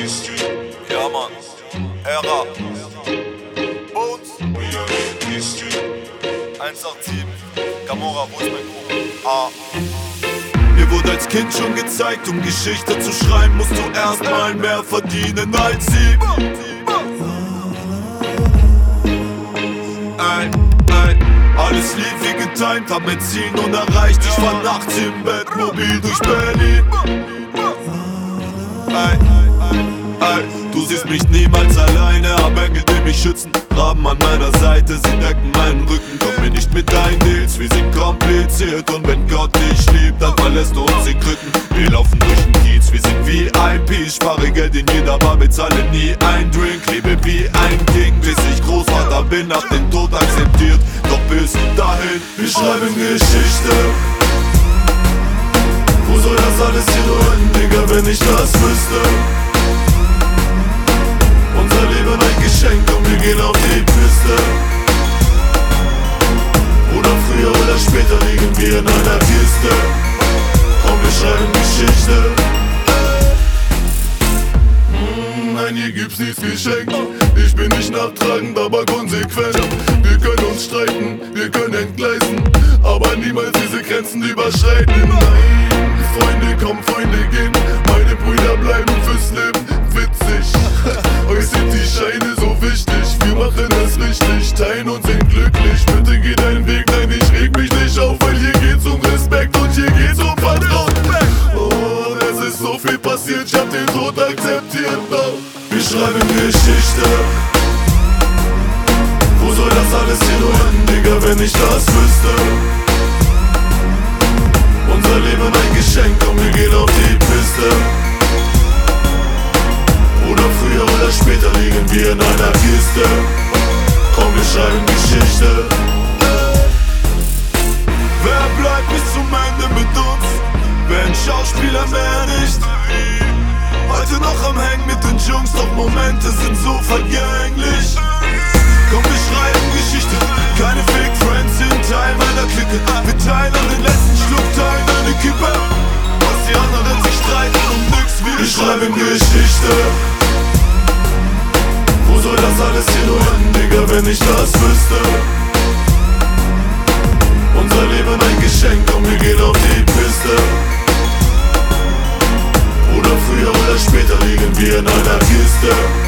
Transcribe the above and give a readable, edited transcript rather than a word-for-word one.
Ja, Mann. Ära. Bones. 187. Gamora, wo ist mein Crew? Ah. Mir wurde als Kind schon gezeigt, um Geschichte zu schreiben, musst du erstmal mehr verdienen als sie. Alles lief wie getimt, hab mein Ziel nun erreicht. Ich war nachts im Bett, mobil durch Berlin. Du siehst mich niemals alleine, hab Engel, die mich schützen, Raben an meiner Seite, sie decken meinen Rücken. Komm mir nicht mit deinen Deals, wir sind kompliziert. Und wenn Gott dich liebt, dann verlässt du uns in Krücken. Wir laufen durch den Kiez, wir sind VIP. Spare Geld in jeder Bar, bezahle nie ein Drink. Lebe wie ein King, bis ich Großvater bin, hab den Tod akzeptiert. Doch bis dahin, wir schreiben Geschichte. Wo soll das alles hier nur enden, Digga, wenn ich das wüsste? Unser Leben ein Geschenk und wir gehen auf die Piste. Oder früher oder später liegen wir in einer Kiste. Komm, wir schreiben Geschichte. Nein, hier gibt's nichts geschenkt. Ich bin nicht nachtragend, aber konsequent. Wir können uns streiten, wir können entgleisen, aber niemals diese Grenzen überschreiten. Nein, Freunde kommen, Freunde gehen. Meine Brüder bleiben fürs Leben witzig. Euch sind die Scheine so wichtig. Wir machen es richtig, teilen und sind glücklich. Bitte geh deinen Weg, nein, ich reg mich nicht auf, weil hier geht's um Respekt und hier geht's um Vertrauen. Oh, es ist so viel passiert, ich hab den Tod akzeptiert. Wir schreiben Geschichte. Wo soll das alles hier nur enden, Digga, wenn ich das wüsste? Unser Leben ein Geschenk und wir gehen auf die Piste. Oder früher oder später liegen wir in einer Kiste. Komm, wir schreiben Geschichte. Wer bleibt bis zum Ende mit uns? Wenn Schauspieler mehr nicht. Heute noch am Hängen mit den Jungs, doch Momente sind so vergänglich. Komm, wir schreiben Geschichte. Keine Fake Friends sind Teil meiner Clique. Wir teilen an den letzten Schluck, teilen eine Kippe. Was die anderen sich streiten und nix will. Wir schreiben Geschichte. Wo soll das alles hier nur enden, Digga, wenn ich das wüsste? Unser Leben ein Geschenk und wir gehen auf die Piste. Oder früher oder später liegen wir in einer Kiste.